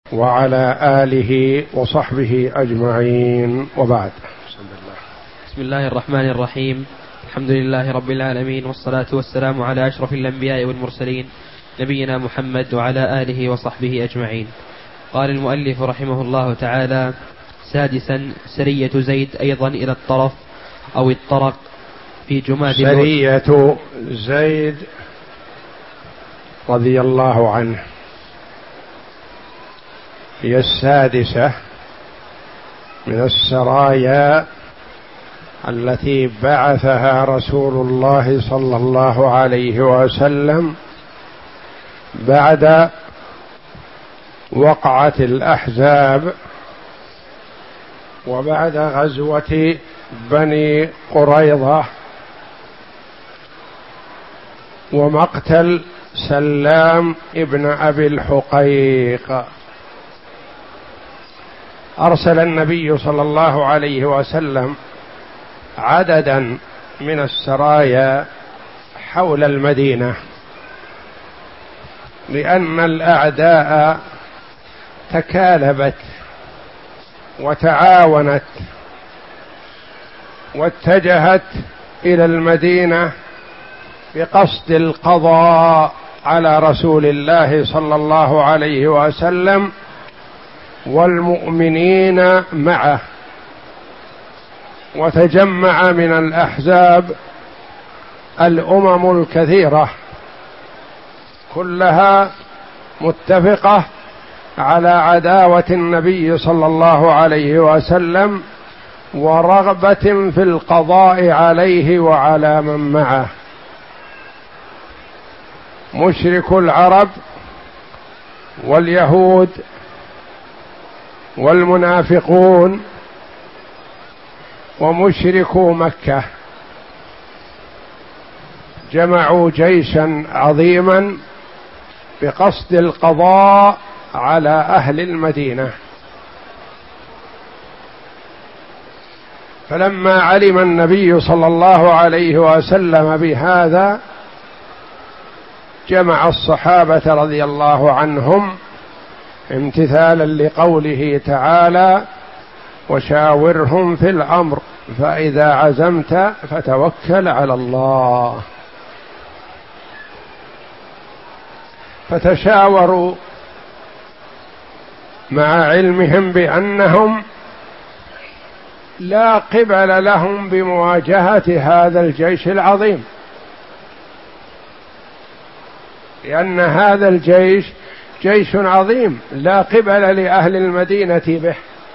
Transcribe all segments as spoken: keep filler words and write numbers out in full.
وعلى آله وصحبه أجمعين، وبعد. بسم الله الرحمن الرحيم. الحمد لله رب العالمين، والصلاة والسلام على أشرف الأنبياء والمرسلين نبينا محمد وعلى آله وصحبه أجمعين. قال المؤلف رحمه الله تعالى: سادسا، سرية زيد أيضا إلى الطرف أو الطرق في جماد. سرية زيد رضي الله عنه هي السادسة من السرايا التي بعثها رسول الله صلى الله عليه وسلم بعد وقعة الأحزاب وبعد غزوة بني قريظة ومقتل سلام ابن أبي الحقيق. أرسل النبي صلى الله عليه وسلم عددا من السرايا حول المدينة، لأن الأعداء تكالبت وتعاونت واتجهت إلى المدينة بقصد القضاء على رسول الله صلى الله عليه وسلم والمؤمنين معه. وتجمع من الأحزاب الأمم الكثيرة كلها متفقة على عداوة النبي صلى الله عليه وسلم ورغبة في القضاء عليه وعلى من معه. مشرك العرب واليهود والمنافقون ومشركو مكة جمعوا جيشا عظيما بقصد القضاء على أهل المدينة. فلما علم النبي صلى الله عليه وسلم بهذا جمع الصحابة رضي الله عنهم امتثالا لقوله تعالى: وشاورهم في الأمر فإذا عزمت فتوكل على الله. فتشاوروا مع علمهم بأنهم لا قبل لهم بمواجهة هذا الجيش العظيم، لأن هذا الجيش جيش عظيم لا قبل لأهل المدينة به.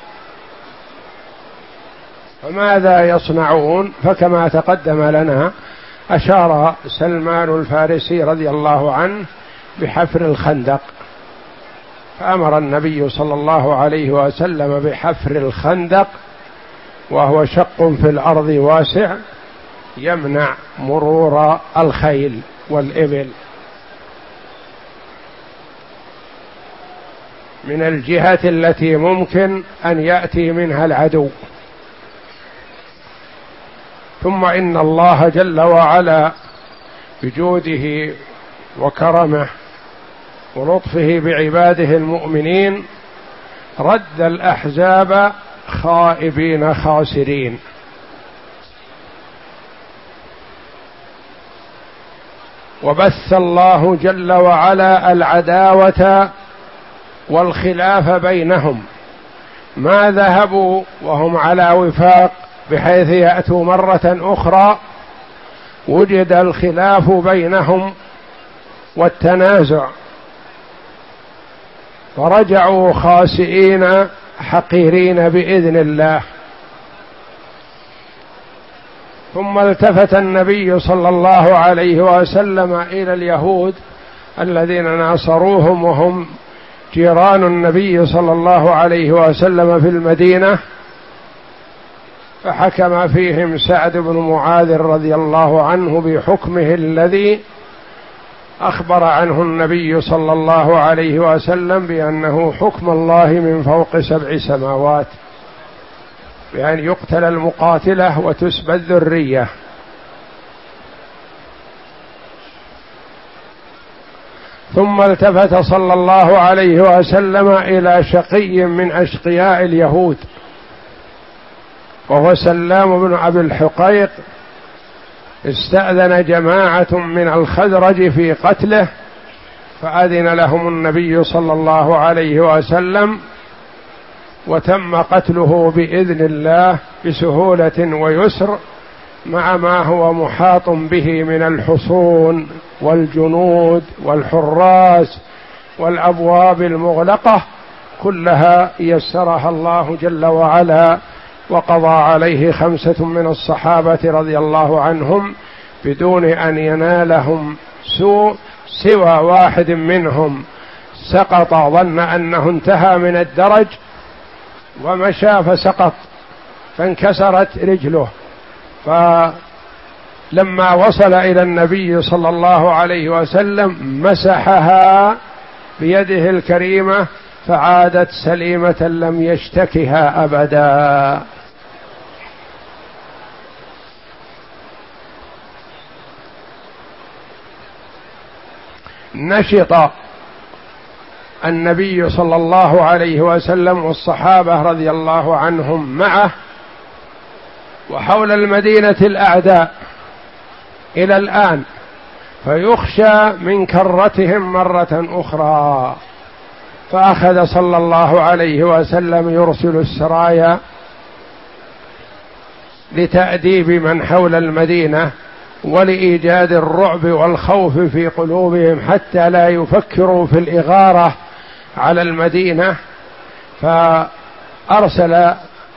فماذا يصنعون؟ فكما تقدم لنا أشار سلمان الفارسي رضي الله عنه بحفر الخندق، فأمر النبي صلى الله عليه وسلم بحفر الخندق، وهو شق في الأرض واسع يمنع مرور الخيل والإبل من الجهة التي ممكن أن يأتي منها العدو. ثم إن الله جل وعلا بجوده وكرمه ولطفه بعباده المؤمنين رد الأحزاب خائبين خاسرين. وبث الله جل وعلا العداوة والخلاف بينهم، ما ذهبوا وهم على وفاق بحيث يأتوا مرة أخرى وجد الخلاف بينهم والتنازع، فرجعوا خاسئين حقيرين بإذن الله. ثم التفت النبي صلى الله عليه وسلم إلى اليهود الذين ناصروهم وهم جيران النبي صلى الله عليه وسلم في المدينة، فحكم فيهم سعد بن معاذ رضي الله عنه بحكمه الذي أخبر عنه النبي صلى الله عليه وسلم بأنه حكم الله من فوق سبع سماوات، بأن يقتل المقاتلة وتسبى الذرية. ثم التفت صلى الله عليه وسلم إلى شقي من أشقياء اليهود وهو سلام بن أبي الحقيق، استأذن جماعة من الخزرج في قتله، فأذن لهم النبي صلى الله عليه وسلم وتم قتله بإذن الله بسهولة ويسر، مع ما هو محاط به من الحصون والجنود والحراس والأبواب المغلقة، كلها يسرها الله جل وعلا، وقضى عليه خمسة من الصحابة رضي الله عنهم بدون أن ينالهم سوء، سوى واحد منهم سقط، ظن أنه انتهى من الدرج ومشى فسقط فانكسرت رجله، فلما وصل إلى النبي صلى الله عليه وسلم مسحها بيده الكريمة فعادت سليمة لم يشتكها أبدا. نشط النبي صلى الله عليه وسلم والصحابة رضي الله عنهم معه، وحول المدينة الأعداء إلى الآن، فيخشى من كرتهم مرة أخرى، فأخذ صلى الله عليه وسلم يرسل السرايا لتأديب من حول المدينة ولإيجاد الرعب والخوف في قلوبهم حتى لا يفكروا في الإغارة على المدينة، فأرسل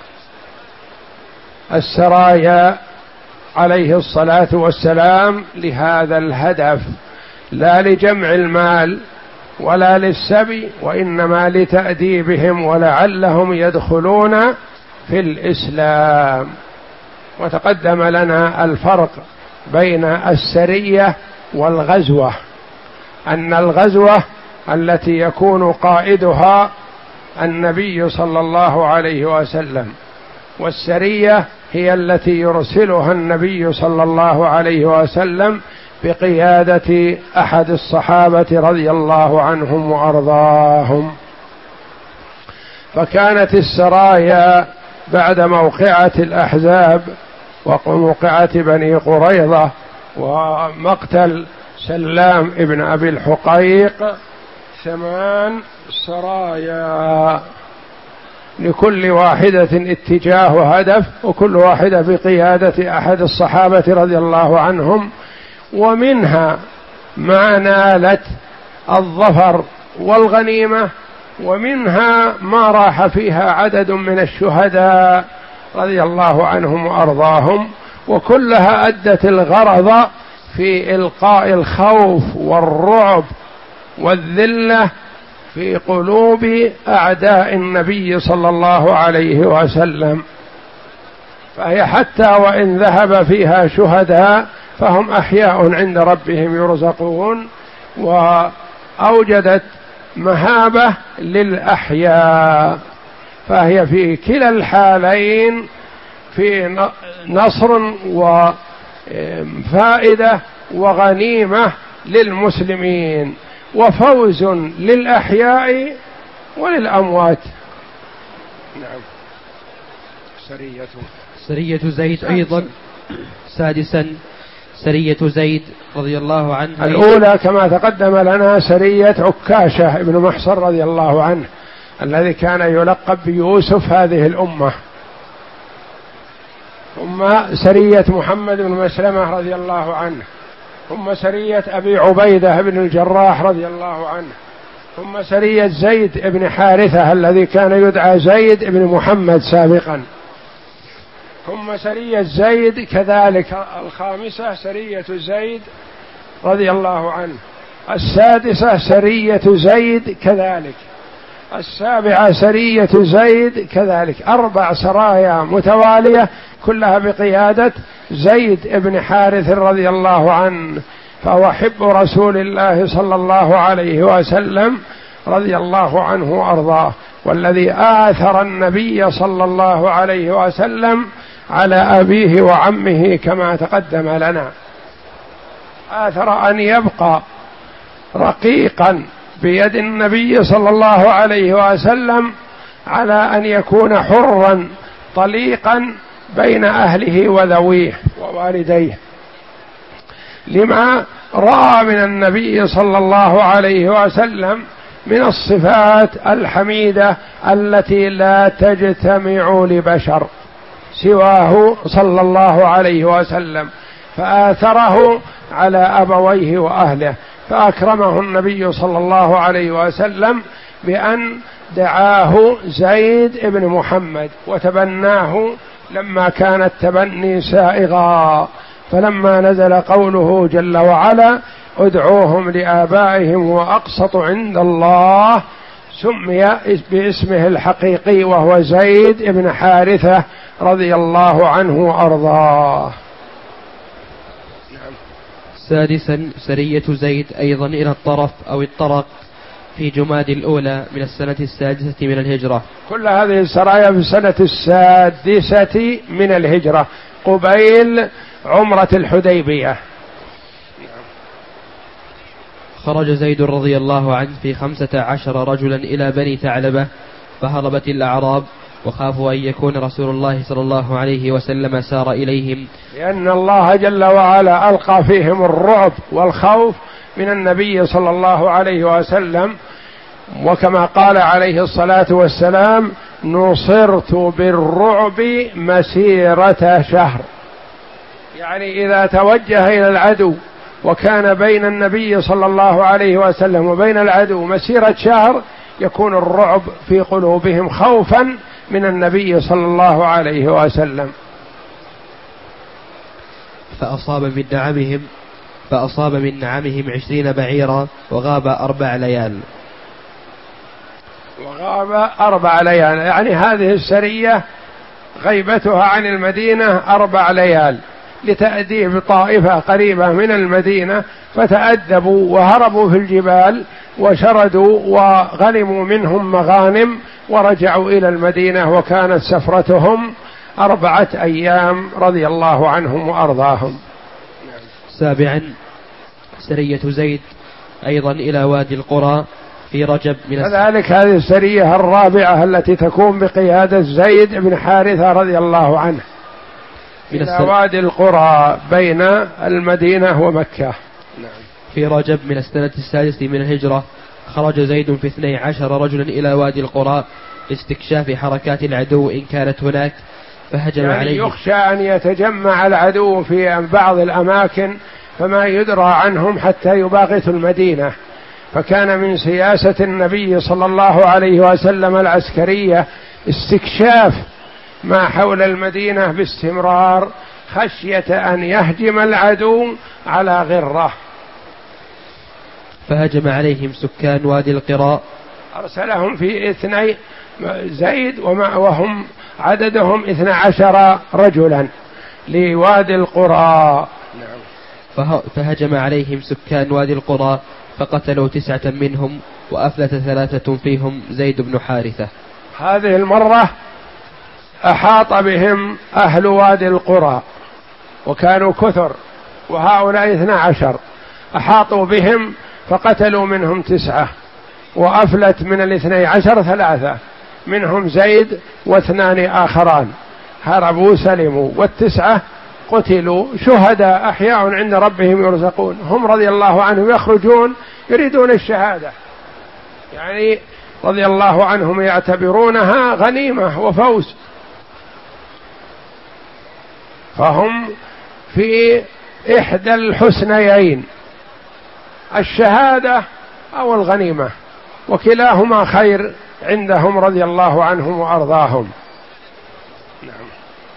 السرايا عليه الصلاة والسلام لهذا الهدف، لا لجمع المال ولا للسبي، وإنما لتأديبهم ولعلهم يدخلون في الإسلام. وتقدم لنا الفرق بين السرية والغزوة، أن الغزوة التي يكون قائدها النبي صلى الله عليه وسلم، والسرية هي التي يرسلها النبي صلى الله عليه وسلم بقيادة أحد الصحابة رضي الله عنهم وأرضاهم. فكانت السرايا بعد موقعة الأحزاب وموقعة بني قريظة ومقتل سلام ابن أبي الحقيق ثمان سرايا، لكل واحدة اتجاه وهدف، وكل واحدة بقيادة أحد الصحابة رضي الله عنهم، ومنها ما نالت الظفر والغنيمة، ومنها ما راح فيها عدد من الشهداء رضي الله عنهم وأرضاهم، وكلها أدت الغرض في إلقاء الخوف والرعب والذلة في قلوب أعداء النبي صلى الله عليه وسلم. فهي حتى وإن ذهب فيها شهداء فهم أحياء عند ربهم يرزقون، وأوجدت مهابة للأحياء، فهي في كلا الحالين في نصر وفائدة وغنيمة للمسلمين، وفوز للأحياء وللأموات. نعم. سرية سرية زيد أيضا سادسا سرية زيد رضي الله عنه. الأولى كما تقدم لنا سرية عكاشة ابن محصن رضي الله عنه الذي كان يلقب بيوسف هذه الأمة، ثم سرية محمد بن مسلمة رضي الله عنه، ثم سرية أبي عبيدة بن الجراح رضي الله عنه، ثم سرية زيد بن حارثة الذي كان يدعى زيد بن محمد سابقا، ثم سرية زيد كذلك الخامسة سرية زيد رضي الله عنه، السادسة سرية زيد كذلك، السابعة سرية زيد كذلك، أربع سرايا متوالية كلها بقيادة زيد بن حارث رضي الله عنه، فهو حب رسول الله صلى الله عليه وسلم رضي الله عنه وأرضاه، والذي آثر النبي صلى الله عليه وسلم على أبيه وعمه كما تقدم لنا، آثر أن يبقى رقيقا بيد النبي صلى الله عليه وسلم على أن يكون حرا طليقا بين أهله وذويه ووالديه، لما رأى من النبي صلى الله عليه وسلم من الصفات الحميدة التي لا تجتمع لبشر سواه صلى الله عليه وسلم، فآثره على أبويه وأهله، فأكرمه النبي صلى الله عليه وسلم بأن دعاه زيد بن محمد وتبناه لما كان التبني سائغا، فلما نزل قوله جل وعلا ادعوهم لآبائهم وأقسط عند الله سمي باسمه الحقيقي وهو زيد بن حارثة رضي الله عنه وأرضاه. سادسا سرية زيد أيضا إلى الطرف أو الطرق في جماد الأولى من السنة السادسة من الهجرة. كل هذه السرايا في السنة السادسة من الهجرة قبيل عمرة الحديبية. خرج زيد رضي الله عنه في خمسة عشر رجلا إلى بني ثعلبة، فهربت الأعراب وخافوا أن يكون رسول الله صلى الله عليه وسلم سار إليهم، لأن الله جل وعلا ألقى فيهم الرعب والخوف من النبي صلى الله عليه وسلم، وكما قال عليه الصلاة والسلام نصرت بالرعب مسيرة شهر، يعني إذا توجه إلى العدو وكان بين النبي صلى الله عليه وسلم وبين العدو مسيرة شهر يكون الرعب في قلوبهم خوفا من النبي صلى الله عليه وسلم. فأصاب من نعمهم فأصاب من نعمهم عشرين بعيرا وغاب أربع ليال وغاب أربع ليال يعني هذه السرية غيبتها عن المدينة أربع ليال لتأديب طائفة قريبة من المدينة، فتأدبوا وهربوا في الجبال وشردوا وغنموا منهم مغانم ورجعوا إلى المدينة، وكانت سفرتهم أربعة أيام رضي الله عنهم وأرضاهم. سابعا سرية زيد أيضا إلى وادي القرى في رجب من كذلك هذه السرية الرابعة التي تكون بقيادة زيد بن حارثة رضي الله عنه إلى وادي القرى بين المدينة ومكة. في رجب من السنة السادسة من الهجرة خرج زيد في اثني عشر رجلا إلى وادي القرى لاستكشاف حركات العدو إن كانت هناك، فهجم يعني عليه. يخشى أن يتجمع العدو في بعض الأماكن فما يدرى عنهم حتى يباغتوا المدينة، فكان من سياسة النبي صلى الله عليه وسلم العسكرية استكشاف ما حول المدينة باستمرار خشية أن يهجم العدو على غرة. فهجم عليهم سكان وادي القراء، أرسلهم في اثني زيد وهم عددهم اثنى عشر رجلا لوادي القرى. فهجم عليهم سكان وادي القرى فقتلوا تسعة منهم وأفلت ثلاثة فيهم زيد بن حارثة. هذه المرة أحاط بهم أهل وادي القرى وكانوا كثر، وهؤلاء اثنى عشر أحاطوا بهم فقتلوا منهم تسعة وأفلت من الاثني عشر ثلاثة، منهم زيد واثنان آخران هربوا سلموا، والتسعة قتلوا شهداء أحياء عند ربهم يرزقون، هم رضي الله عنهم يخرجون يريدون الشهادة، يعني رضي الله عنهم يعتبرونها غنيمة وفوز، فهم في إحدى الحسنيين الشهادة أو الغنيمة، وكلاهما خير عندهم رضي الله عنهم وأرضاهم. نعم.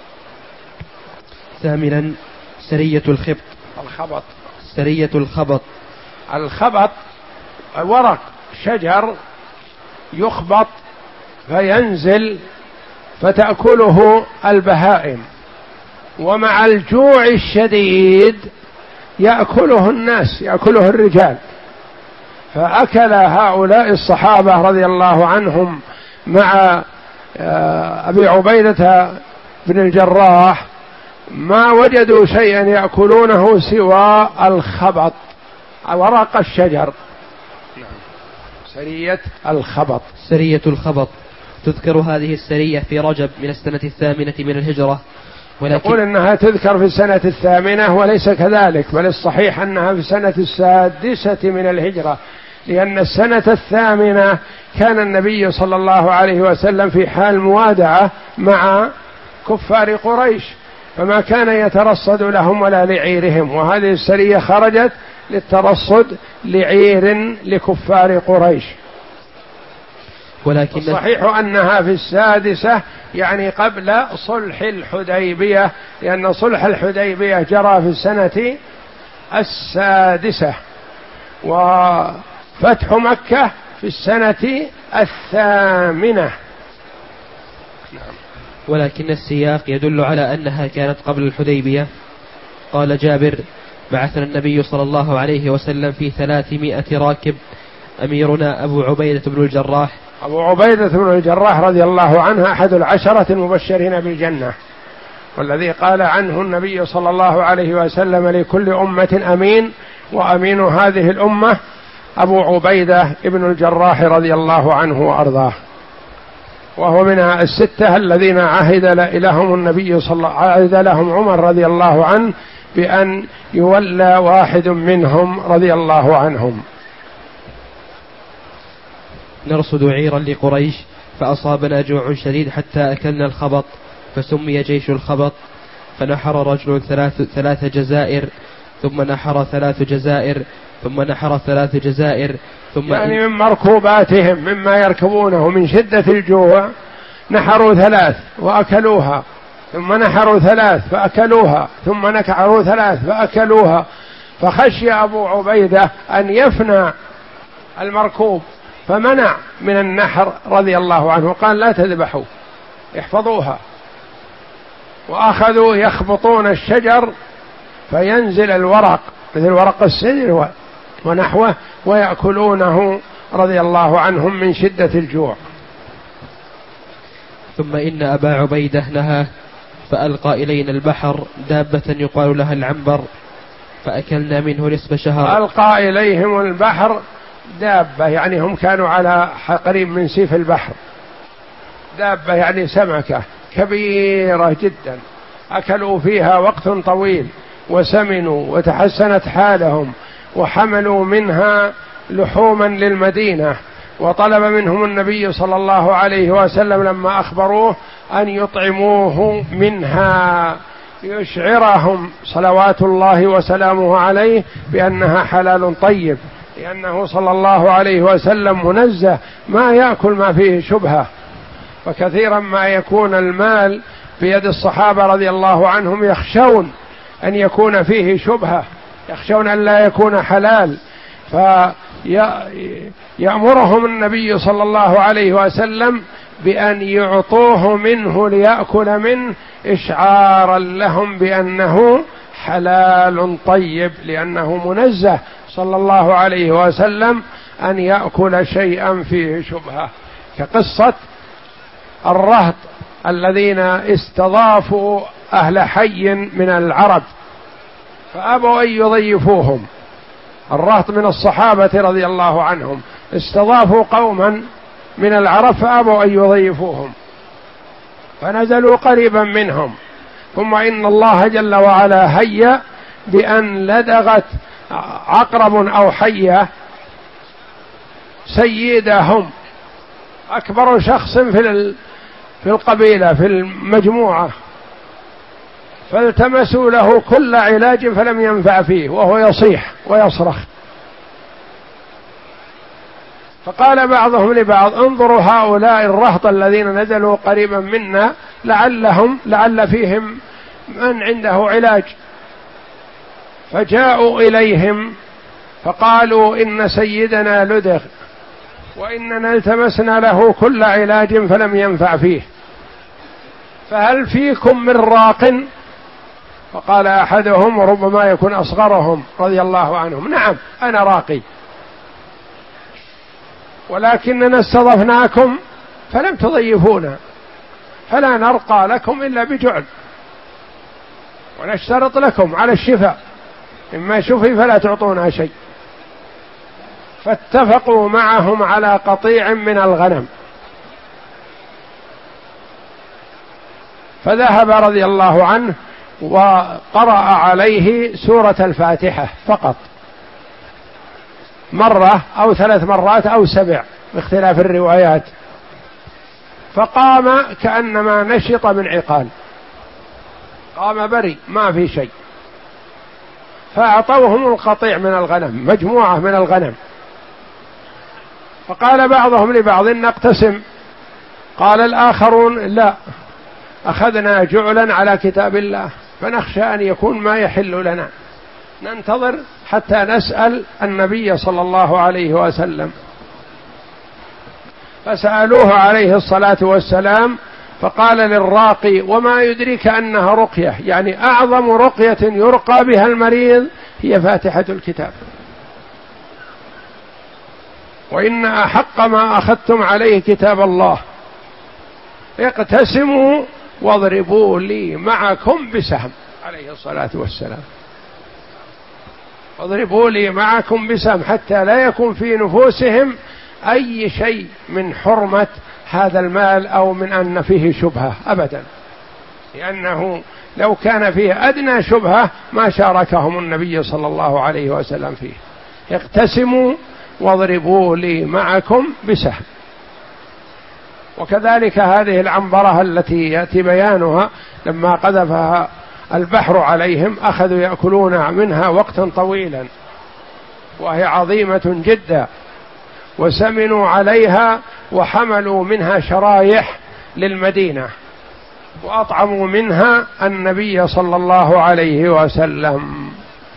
ثامنا سرية الخبط الخبط سرية الخبط الخبط ورق شجر يخبط فينزل فتأكله البهائم، ومع الجوع الشديد يأكله الناس يأكله الرجال، فأكل هؤلاء الصحابة رضي الله عنهم مع أبي عبيدة بن الجراح ما وجدوا شيئا يأكلونه سوى الخبط ورق الشجر، سرية الخبط. سرية الخبط تذكر هذه السرية في رجب من السنة الثامنة من الهجرة، ولكن يقول إنها تذكر في السنة الثامنة، وليس كذلك، بل الصحيح أنها في السنة السادسة من الهجرة، لأن السنة الثامنة كان النبي صلى الله عليه وسلم في حال موادعة مع كفار قريش، فما كان يترصد لهم ولا لعيرهم، وهذه السرية خرجت للترصد لعير لكفار قريش. ولكن الصحيح أنها في السادسة، يعني قبل صلح الحديبية، لأن صلح الحديبية جرى في السنة السادسة، وفتح مكة في السنة الثامنة. ولكن السياق يدل على أنها كانت قبل الحديبية. قال جابر: بعثنا النبي صلى الله عليه وسلم في ثلاثمائة راكب، أميرنا أبو عبيدة بن الجراح. أبو عبيدة بن الجراح رضي الله عنه أحد العشرة المبشرين بالجنة، والذي قال عنه النبي صلى الله عليه وسلم: لكل أمة أمين، وأمين هذه الأمة أبو عبيدة بن الجراح رضي الله عنه وأرضاه، وهو من الستة الذين عهد لهم النبي صلى الله عهد لهم عمر رضي الله عنه بأن يولى واحد منهم رضي الله عنهم. نرصد عيرا لقريش فأصابنا جوع شديد حتى أكلنا الخبط، فسمي جيش الخبط. فنحر رجل ثلاث, ثلاث جزائر، ثم نحر ثلاث جزائر، ثم نحر ثلاث جزائر، ثم يعني من مركوباتهم مما يركبونه من شدة الجوع نحروا ثلاث وأكلوها، ثم نحروا ثلاث فأكلوها، ثم نكعروا ثلاث فأكلوها، فخشي أبو عبيدة أن يفنى المركوب فمنع من النحر رضي الله عنه، قال: لا تذبحوا، احفظوها. وأخذوا يخبطون الشجر فينزل الورق مثل ورق السدر ونحوه ويأكلونه رضي الله عنهم من شدة الجوع. ثم إن أبا عبيدة نهى فألقى إلينا البحر دابة يقال لها العنبر، فأكلنا منه نصف شهر. ألقى إليهم البحر دابة، يعني هم كانوا على قريب من سيف البحر، دابة يعني سمكة كبيرة جدا، أكلوا فيها وقت طويل وسمنوا وتحسنت حالهم، وحملوا منها لحوما للمدينة، وطلب منهم النبي صلى الله عليه وسلم لما أخبروه أن يطعموه منها ليشعرهم صلوات الله وسلامه عليه بأنها حلال طيب، لأنه صلى الله عليه وسلم منزه ما يأكل ما فيه شبهة. وكثيرا ما يكون المال بيد الصحابة رضي الله عنهم يخشون أن يكون فيه شبهة، يخشون أن لا يكون حلال، فيأمرهم النبي صلى الله عليه وسلم بأن يعطوه منه ليأكل منه إشعارا لهم بأنه حلال طيب، لأنه منزه صلى الله عليه وسلم أن يأكل شيئا فيه شبهة، كقصة الرهط الذين استضافوا أهل حي من العرب فأبوا أن يضيفوهم. الرهط من الصحابة رضي الله عنهم استضافوا قوما من العرب فأبوا أن يضيفوهم، فنزلوا قريبا منهم، ثم إن الله جل وعلا هيأ بأن لدغت عقرب أو حية سيدهم، أكبر شخص في في القبيلة في المجموعة، فالتمسوا له كل علاج فلم ينفع فيه وهو يصيح ويصرخ. فقال بعضهم لبعض: انظروا هؤلاء الرهط الذين نزلوا قريبا منا لعلهم لعل فيهم من عنده علاج. فجاءوا إليهم فقالوا: إن سيدنا لدغ وإننا التمسنا له كل علاج فلم ينفع فيه، فهل فيكم من راق؟ فقال أحدهم وربما يكون أصغرهم رضي الله عنهم: نعم أنا راقي، ولكننا استضفناكم فلم تضيفونا، فلا نرقى لكم إلا بجعل، ونشترط لكم على الشفاء، إما شفي فلا تعطونا شيء. فاتفقوا معهم على قطيع من الغنم، فذهب رضي الله عنه وقرأ عليه سورة الفاتحة فقط، مرة أو ثلاث مرات أو سبع باختلاف الروايات، فقام كأنما نشط من عقال، قام بري ما في شيء. فأعطوهم القطيع من الغنم، مجموعة من الغنم، فقال بعضهم لبعض نقتسم، قال الآخرون لا، أخذنا جعلا على كتاب الله فنخشى أن يكون ما يحل لنا، ننتظر حتى نسأل النبي صلى الله عليه وسلم. فسألوه عليه الصلاة والسلام فقال للراقي وما يدريك أنها رقية، يعني أعظم رقية يرقى بها المريض هي فاتحة الكتاب، وإن أحق ما أخذتم عليه كتاب الله، اقتسموا واضربوا لي معكم بسهم عليه الصلاة والسلام، اضربوا لي معكم بسهم حتى لا يكون في نفوسهم أي شيء من حرمة هذا المال أو من أن فيه شبهة أبدا، لأنه لو كان فيه أدنى شبهة ما شاركهم النبي صلى الله عليه وسلم فيه. اقتسموا واضربوا لي معكم بسهم. وكذلك هذه العنبرة التي يأتي بيانها لما قذفها البحر عليهم أخذوا يأكلون منها وقتا طويلا، وهي عظيمة جدا، وسمنوا عليها وحملوا منها شرايح للمدينة وأطعموا منها النبي صلى الله عليه وسلم.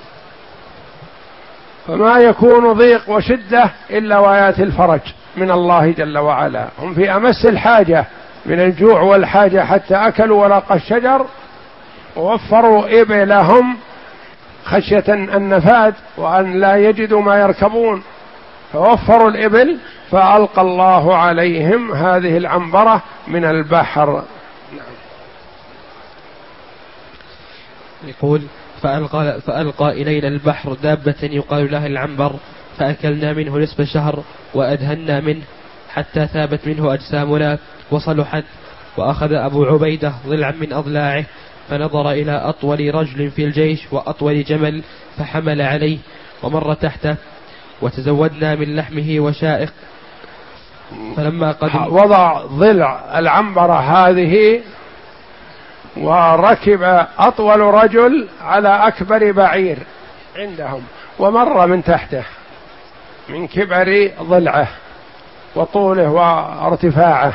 فما يكون ضيق وشدة إلا وياتي الفرج من الله جل وعلا، هم في أمس الحاجة من الجوع والحاجة حتى أكلوا ورق الشجر ووفروا إبلهم خشية النفاد وأن لا يجدوا ما يركبون، فوفروا الإبل فألقى الله عليهم هذه العنبرة من البحر. يقول فألقى, فألقى إلينا البحر دابة يقال لها العنبر، فأكلنا منه نصف شهر وأدهنا منه حتى ثابت منه أجسامنا وصلحت. وأخذ أبو عبيدة ضلعا من أضلاعه فنظر إلى أطول رجل في الجيش وأطول جمل فحمل عليه ومر تحته، وتزودنا من لحمه وشائق. فلما قدم وضع ضلع العنبرة هذه وركب أطول رجل على أكبر بعير عندهم ومر من تحته من كبر ضلعه وطوله وارتفاعه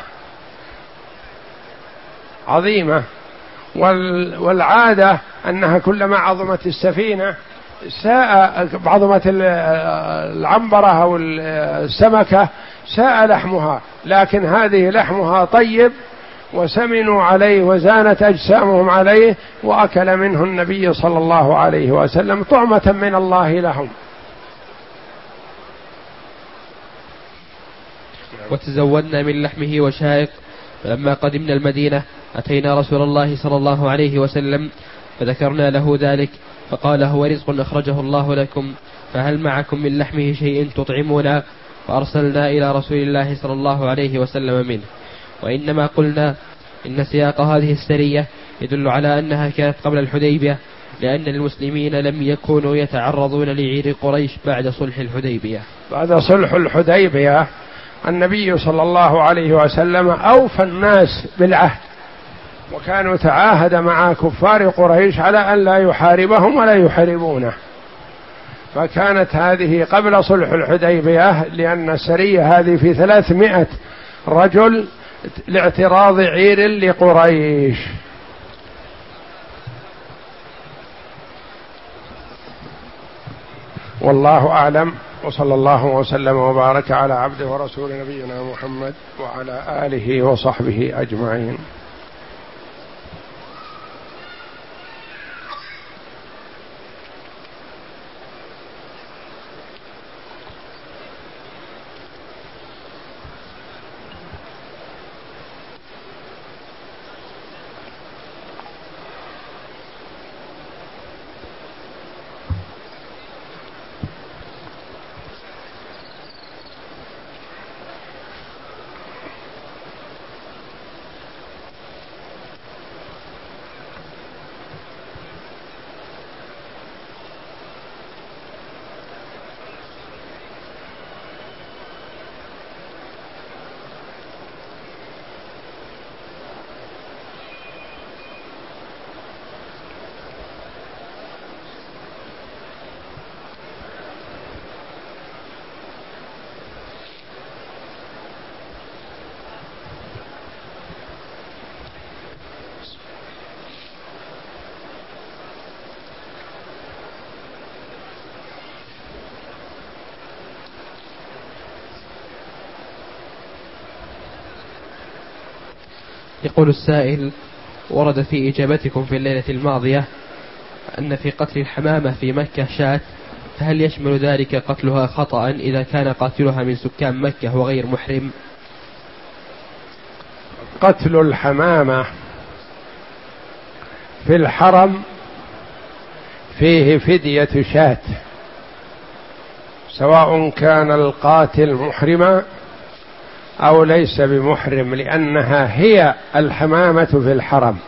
عظيمة. والعادة أنها كلما عظمت السفينة ساء عظمت العنبرة أو السمكة ساء لحمها، لكن هذه لحمها طيب وسمنوا عليه وزانت أجسامهم عليه، وأكل منه النبي صلى الله عليه وسلم طعمة من الله لهم. وتزودنا من لحمه وشائق. فلما قدمنا المدينة أتينا رسول الله صلى الله عليه وسلم فذكرنا له ذلك، فقال هو رزق أخرجه الله لكم، فهل معكم من لحمه شيء تطعمون؟ فأرسلنا إلى رسول الله صلى الله عليه وسلم منه. وإنما قلنا إن سياق هذه السرية يدل على أنها كانت قبل الحديبية، لأن المسلمين لم يكونوا يتعرضون لعير قريش بعد صلح الحديبية. بعد صلح الحديبية النبي صلى الله عليه وسلم أوفى الناس بالعهد، وكانوا تعاهد مع كفار قريش على أن لا يحاربهم ولا يحاربونه، فكانت هذه قبل صلح الحديبية، لأن السرية هذه في ثلاثمائة رجل لاعتراض عير لقريش. والله أعلم، وصلى الله وسلم وبارك على عبده ورسول نبينا محمد وعلى آله وصحبه أجمعين. يقول السائل: ورد في إجابتكم في الليلة الماضية أن في قتل الحمامة في مكة شاة، فهل يشمل ذلك قتلها خطأ إذا كان قاتلها من سكان مكة وغير محرم؟ قتل الحمامة في الحرم فيه فدية شاة، سواء كان القاتل محرما أو ليس بمحرم، لأنها هي الحمامة في الحرم.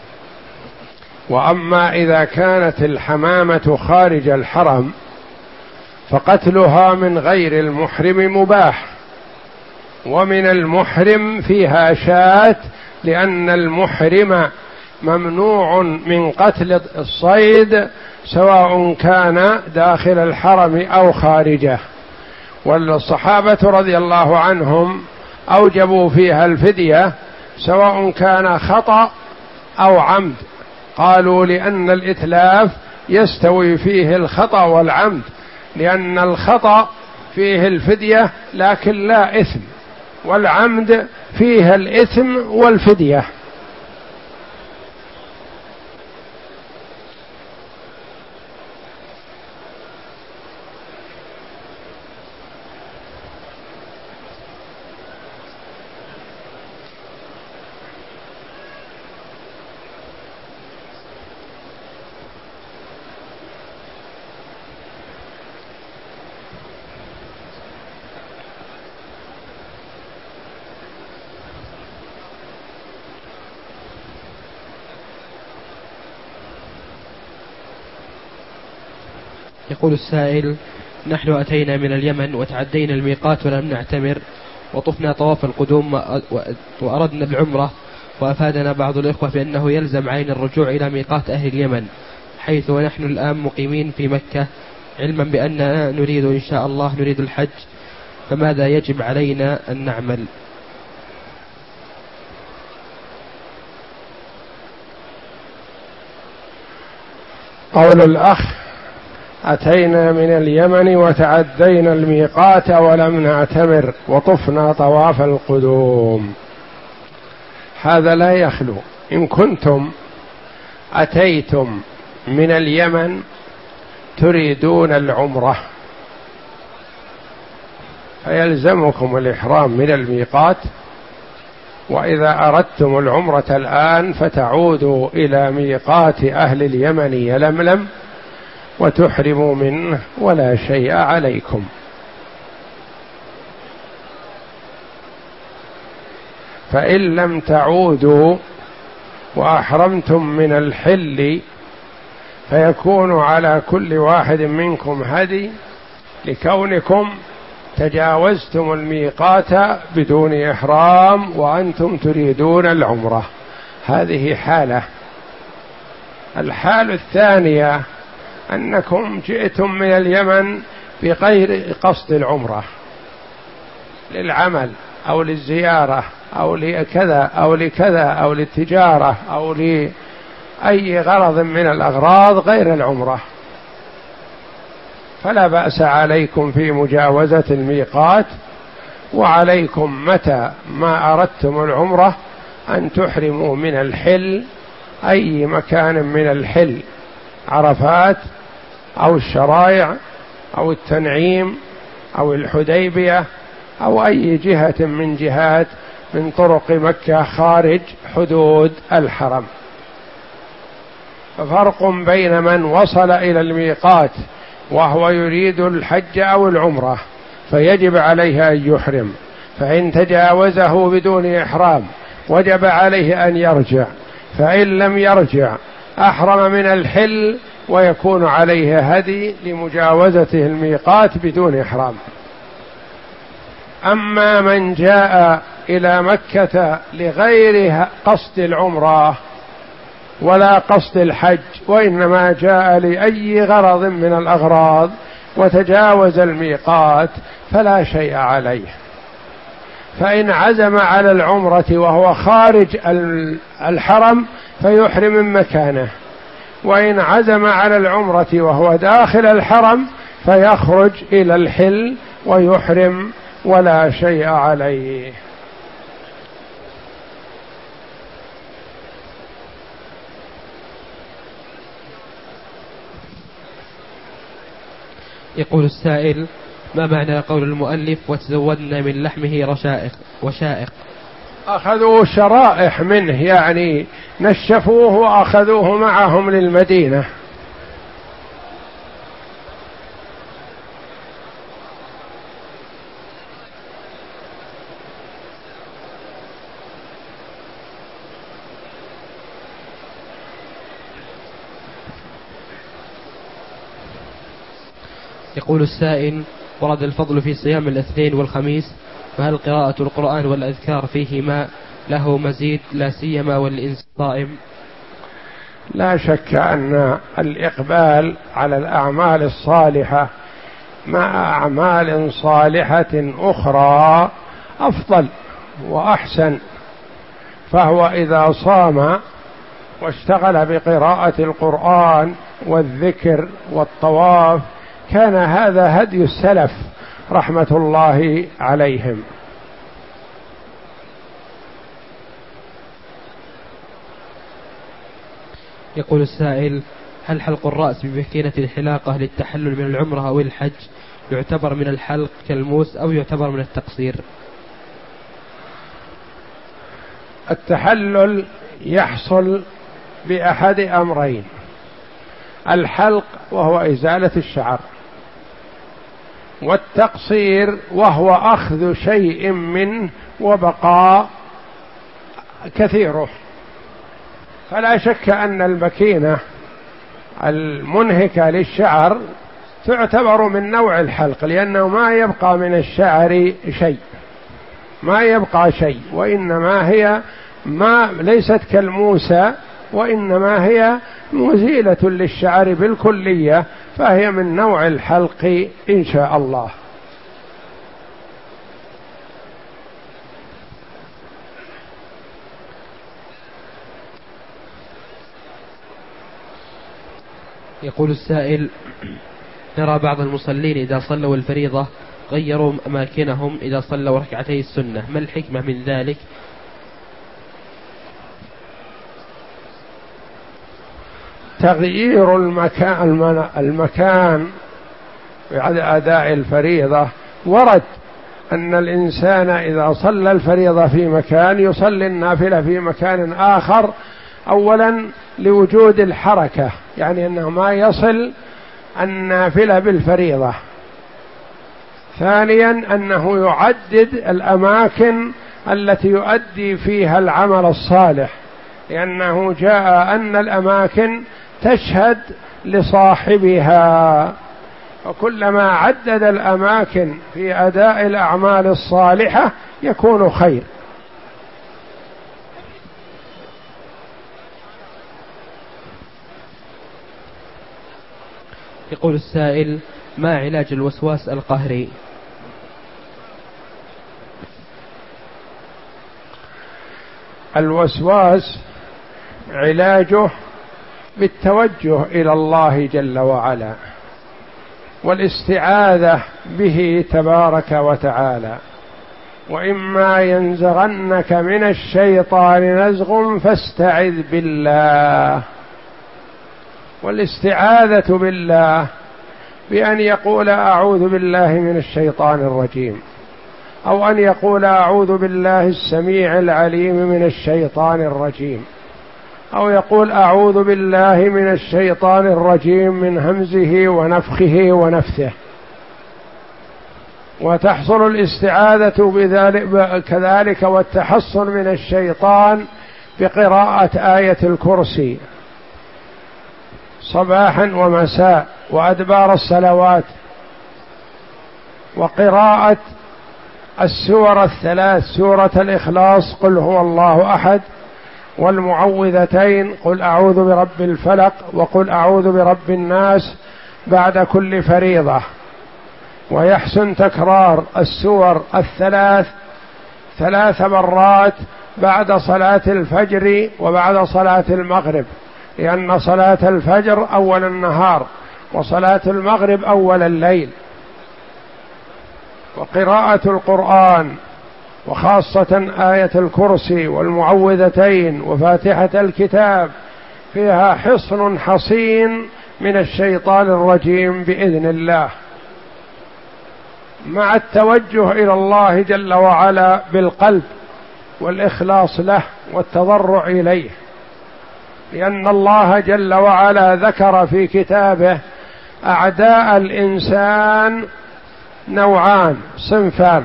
وأما إذا كانت الحمامة خارج الحرم فقتلها من غير المحرم مباح، ومن المحرم فيها شاة، لأن المحرم ممنوع من قتل الصيد سواء كان داخل الحرم أو خارجه. والصحابة رضي الله عنهم أوجبوا فيها الفدية سواء كان خطأ أو عمد، قالوا لأن الإتلاف يستوي فيه الخطأ والعمد، لأن الخطأ فيه الفدية لكن لا إثم، والعمد فيه الإثم والفدية. يقول السائل: نحن أتينا من اليمن وتعدينا الميقات ولم نعتمر، وطفنا طواف القدوم وأردنا العمرة، وأفادنا بعض الإخوة بأنه يلزم علينا الرجوع إلى ميقات أهل اليمن، حيث ونحن الآن مقيمين في مكة، علما بأننا نريد إن شاء الله نريد الحج، فماذا يجب علينا أن نعمل؟ قول الأخ: أتينا من اليمن وتعدينا الميقات ولم نعتمر وطفنا طواف القدوم، هذا لا يخلو. إن كنتم أتيتم من اليمن تريدون العمرة فيلزمكم الإحرام من الميقات، وإذا أردتم العمرة الآن فتعودوا إلى ميقات أهل اليمن يلملم وتحرموا منه ولا شيء عليكم. فإن لم تعودوا وأحرمتم من الحل فيكون على كل واحد منكم هدي، لكونكم تجاوزتم الميقات بدون إحرام وأنتم تريدون العمرة. هذه حالة. الحالة الثانية أنكم جئتم من اليمن بغير قصد العمرة، للعمل أو للزيارة أو لكذا أو لكذا أو للتجارة أو لأي غرض من الأغراض غير العمرة، فلا بأس عليكم في مجاوزة الميقات، وعليكم متى ما أردتم العمرة أن تحرموا من الحل، أي مكان من الحل، عرفات أو الشرايع أو التنعيم أو الحديبية أو أي جهة من جهات من طرق مكة خارج حدود الحرم. ففرق بين من وصل إلى الميقات وهو يريد الحج أو العمرة فيجب عليه أن يحرم، فإن تجاوزه بدون إحرام وجب عليه أن يرجع، فإن لم يرجع أحرم من الحل ويكون عليه هدي لمجاوزته الميقات بدون إحرام. أما من جاء إلى مكة لغير قصد العمرة ولا قصد الحج، وإنما جاء لأي غرض من الأغراض وتجاوز الميقات فلا شيء عليه، فإن عزم على العمرة وهو خارج الحرم فيحرم من مكانه، وإن عزم على العمرة وهو داخل الحرم فيخرج إلى الحل ويحرم ولا شيء عليه. يقول السائل: ما معنى قول المؤلف وتزودنا من لحمه رشائق وشائق؟ أخذوا شرائح منه، يعني نشفوه وأخذوه معهم للمدينة. يقول السائل: ورد الفضل في صيام الاثنين والخميس، فهل قراءة القرآن والأذكار فيهما له مزيد لا سيما والإنسان صائم؟ لا شك أن الإقبال على الأعمال الصالحة مع أعمال صالحة أخرى أفضل وأحسن، فهو إذا صام واشتغل بقراءة القرآن والذكر والطواف كان هذا هدي السلف رحمة الله عليهم. يقول السائل: هل حلق الرأس بمكينة الحلاقة للتحلل من العمرة أو الحج يعتبر من الحلق كالموس أو يعتبر من التقصير؟ التحلل يحصل بأحد أمرين: الحلق وهو إزالة الشعر، والتقصير وهو أخذ شيء منه وبقاء كثيره. فلا شك أن المكينة المنهكة للشعر تعتبر من نوع الحلق، لأنه ما يبقى من الشعر شيء، ما يبقى شيء، وإنما هي ما ليست كالموسى، وإنما هي مزيلة للشعر بالكلية، فهي من نوع الحلق إن شاء الله. يقول السائل: نرى بعض المصلين إذا صلوا الفريضة غيروا أماكنهم إذا صلوا ركعتي السنة، ما الحكمة من ذلك؟ تغيير المكان المكان بعد أداء الفريضة ورد أن الإنسان إذا صلى الفريضة في مكان يصلي النافلة في مكان آخر، أولا لوجود الحركة، يعني أنه ما يصل النافلة بالفريضة. ثانيا أنه يعدد الأماكن التي يؤدي فيها العمل الصالح، لأنه جاء أن الأماكن تشهد لصاحبها، وكلما عدد الأماكن في أداء الأعمال الصالحة يكون خير. يقول السائل: ما علاج الوسواس القهري؟ الوسواس علاجه بالتوجه إلى الله جل وعلا والاستعاذة به تبارك وتعالى، وإما ينزغنك من الشيطان نزغ فاستعذ بالله. والاستعاذة بالله بأن يقول أعوذ بالله من الشيطان الرجيم، أو أن يقول أعوذ بالله السميع العليم من الشيطان الرجيم، أو يقول أعوذ بالله من الشيطان الرجيم من همزه ونفخه ونفثه. وتحصل الاستعاذة بذلك كذلك والتحصن من الشيطان بقراءة آية الكرسي صباحا ومساء وأدبار الصلوات، وقراءة السور الثلاث: سورة الإخلاص قل هو الله أحد، والمعوذتين قل أعوذ برب الفلق وقل أعوذ برب الناس بعد كل فريضة. ويحسن تكرار السور الثلاث ثلاث مرات بعد صلاة الفجر وبعد صلاة المغرب، لأن صلاة الفجر أول النهار وصلاة المغرب أول الليل. وقراءة القرآن وخاصة آية الكرسي والمعوذتين وفاتحة الكتاب فيها حصن حصين من الشيطان الرجيم بإذن الله. مع التوجه إلى الله جل وعلا بالقلب والإخلاص له والتضرع إليه، لأن الله جل وعلا ذكر في كتابه أعداء الإنسان نوعان، صنفان: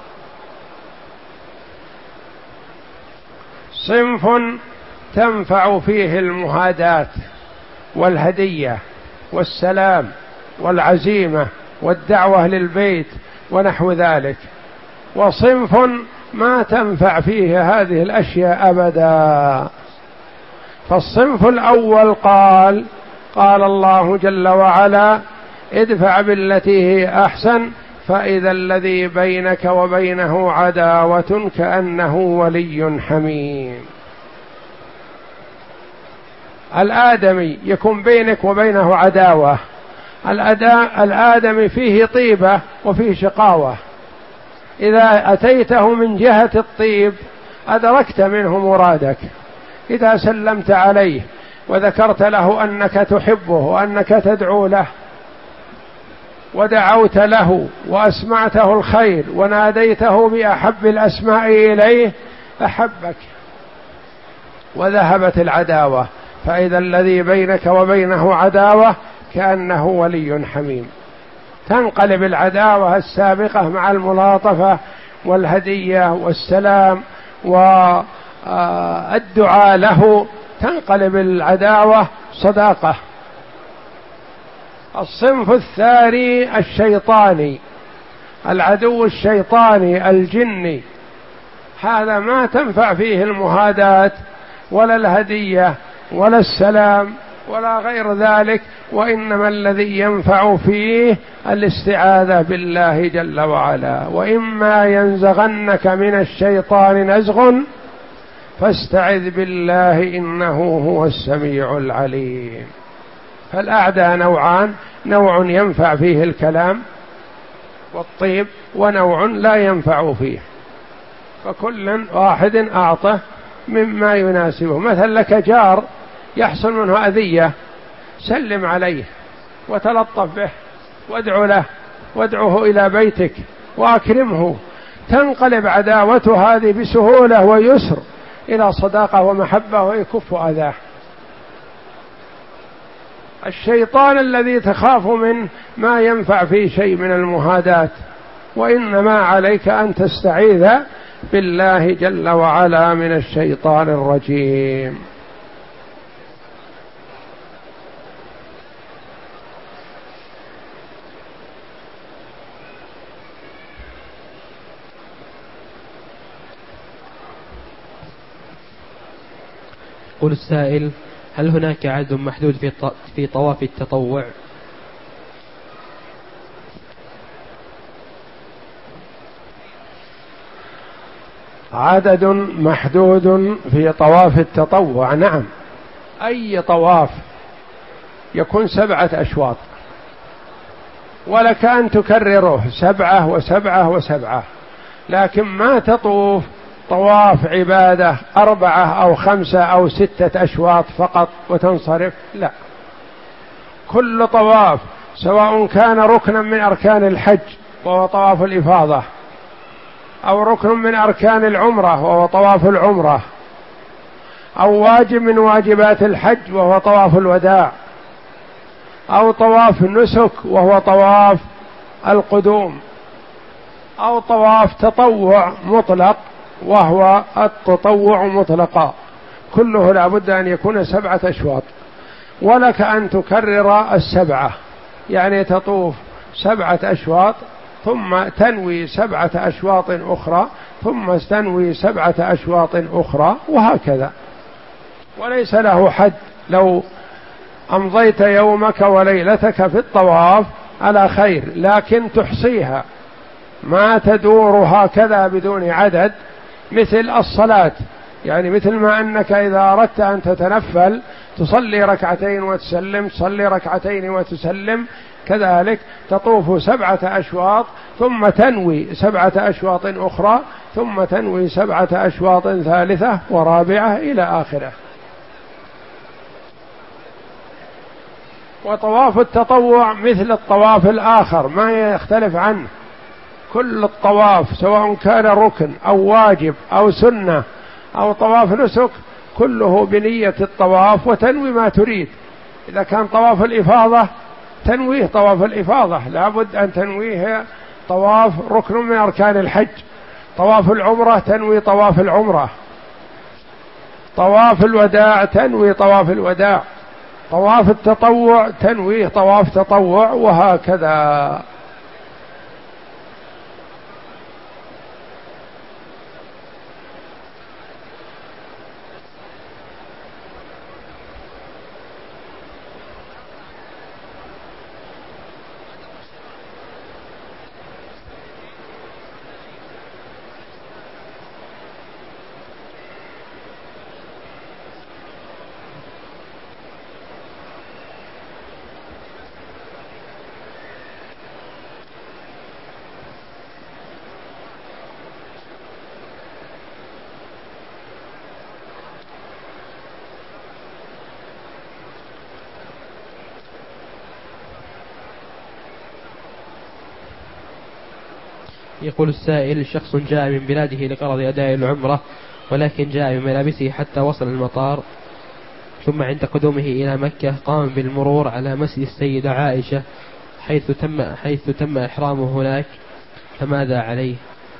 صنف تنفع فيه المهادات والهدية والسلام والعزيمة والدعوة للبيت ونحو ذلك، وصنف ما تنفع فيه هذه الأشياء أبدا. فالصنف الأول قال قال الله جل وعلا: ادفع بالتي هي أحسن فإذا الذي بينك وبينه عداوة كأنه ولي حميم. الآدمي يكون بينك وبينه عداوة، الآدمي فيه طيبة وفيه شقاوة، إذا أتيته من جهة الطيب أدركت منه مرادك، إذا سلمت عليه وذكرت له أنك تحبه وأنك تدعو له ودعوت له وأسمعته الخير وناديته بأحب الأسماء إليه أحبك وذهبت العداوة، فإذا الذي بينك وبينه عداوة كأنه ولي حميم. تنقلب العداوة السابقة مع الملاطفة والهدية والسلام والدعاء له، تنقلب العداوة صداقة. الصنف الثاني الشيطاني، العدو الشيطاني الجني، هذا ما تنفع فيه المهادات ولا الهدية ولا السلام ولا غير ذلك، وإنما الذي ينفع فيه الاستعاذة بالله جل وعلا: وإما ينزغنك من الشيطان نزغ فاستعذ بالله إنه هو السميع العليم. فالأعداء نوعان: نوع ينفع فيه الكلام والطيب، ونوع لا ينفع فيه، فكل واحد أعطه مما يناسبه. مثل لك جار يحصل منه أذية، سلم عليه وتلطف به وادعو له وادعوه إلى بيتك وأكرمه، تنقلب عداوته هذه بسهولة ويسر إلى صداقة ومحبة ويكف أذاه. الشيطان الذي تخاف منه ما ينفع فيه شيء من المهادات، وإنما عليك أن تستعيذ بالله جل وعلا من الشيطان الرجيم. يقول السائل: هل هناك عدد محدود في في طواف التطوع؟ عدد محدود في طواف التطوع؟ نعم، أي طواف يكون سبعة أشواط، ولك أن تكرره سبعة وسبعة وسبعة، لكن ما تطوف طواف عبادة أربعة أو خمسة أو ستة أشواط فقط وتنصرف، لا، كل طواف سواء كان ركنا من أركان الحج وهو طواف الإفاضة، أو ركن من أركان العمرة وهو طواف العمرة، أو واجب من واجبات الحج وهو طواف الوداع، أو طواف نسك وهو طواف القدوم، أو طواف تطوع مطلق وهو التطوع مطلقا، كله لا بد أن يكون سبعة أشواط، ولك أن تكرر السبعة، يعني تطوف سبعة أشواط ثم تنوي سبعة أشواط أخرى ثم تنوي سبعة أشواط أخرى، وهكذا، وليس له حد. لو أمضيت يومك وليلتك في الطواف على خير، لكن تحصيها، ما تدور هكذا بدون عدد، مثل الصلاة، يعني مثل ما أنك إذا أردت أن تتنفل تصلي ركعتين وتسلم، تصلي ركعتين وتسلم، كذلك تطوف سبعة أشواط ثم تنوي سبعة أشواط أخرى ثم تنوي سبعة أشواط ثالثة ورابعة إلى آخره. وطواف التطوع مثل الطواف الآخر ما يختلف عنه، كل الطواف سواء كان ركن أو واجب أو سنة أو طواف نسك كله بنية الطواف وتنوي ما تريد. إذا كان طواف الإفاضة تنويه طواف الإفاضة، لابد أن تنويه طواف ركن من أركان الحج. طواف العمرة تنوي طواف العمرة. طواف الوداع تنوي طواف الوداع. طواف التطوع تنويه طواف تطوع، وهكذا. يقول السائل: شخص جاء من بلاده لغرض أداء العمرة ولكن جاء بملابسه حتى وصل المطار، ثم عند قدومه إلى مكة قام بالمرور على مسجد السيدة عائشة حيث تم, حيث تم إحرامه هناك، فماذا عليه؟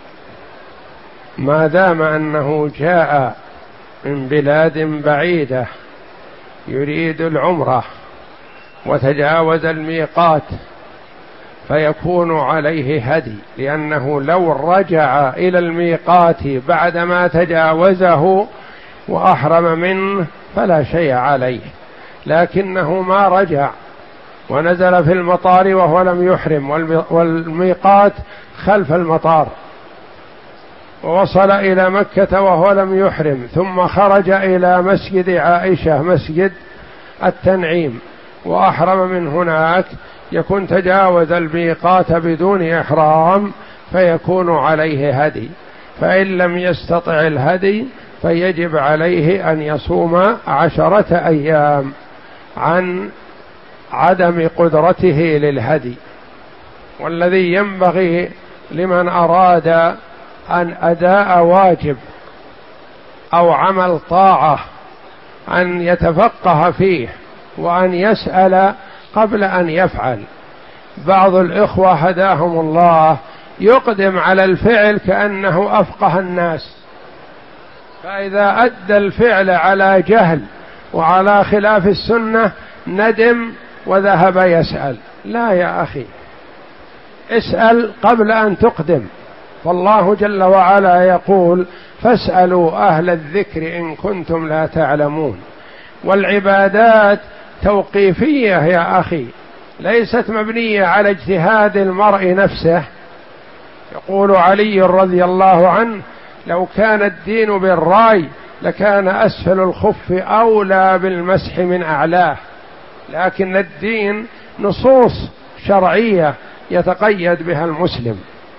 ما دام أنه جاء من بلاد بعيدة يريد العمرة وتجاوز الميقات فيكون عليه هدي، لأنه لو رجع إلى الميقات بعدما تجاوزه وأحرم منه فلا شيء عليه، لكنه ما رجع ونزل في المطار وهو لم يحرم والميقات خلف المطار، ووصل إلى مكة وهو لم يحرم، ثم خرج إلى مسجد عائشة مسجد التنعيم وأحرم من هناك، يكون تجاوز الميقات بدون إحرام فيكون عليه هدي. فإن لم يستطع الهدي فيجب عليه أن يصوم عشرة أيام عن عدم قدرته للهدي. والذي ينبغي لمن أراد أن أداء واجب أو عمل طاعة أن يتفقه فيه وأن يسأل قبل أن يفعل. بعض الإخوة هداهم الله يقدم على الفعل كأنه أفقه الناس، فإذا أدى الفعل على جهل وعلى خلاف السنة ندم وذهب يسأل. لا يا أخي، اسأل قبل أن تقدم، فالله جل وعلا يقول: فاسألوا أهل الذكر إن كنتم لا تعلمون. والعبادات توقيفية يا أخي، ليست مبنية على اجتهاد المرء نفسه. يقول علي رضي الله عنه: لو كان الدين بالرأي لكان أسفل الخف أولى بالمسح من أعلاه. لكن الدين نصوص شرعية يتقيد بها المسلم،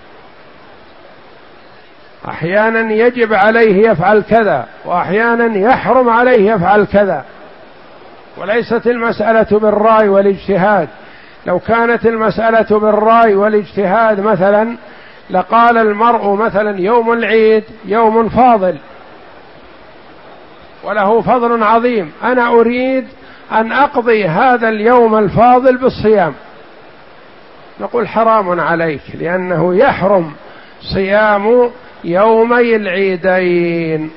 أحيانا يجب عليه يفعل كذا وأحيانا يحرم عليه يفعل كذا، وليست المسألة بالرأي والاجتهاد. لو كانت المسألة بالرأي والاجتهاد مثلا لقال المرء مثلا يوم العيد يوم فاضل وله فضل عظيم، أنا أريد أن أقضي هذا اليوم الفاضل بالصيام، نقول حرام عليك، لأنه يحرم صيام يومي العيدين.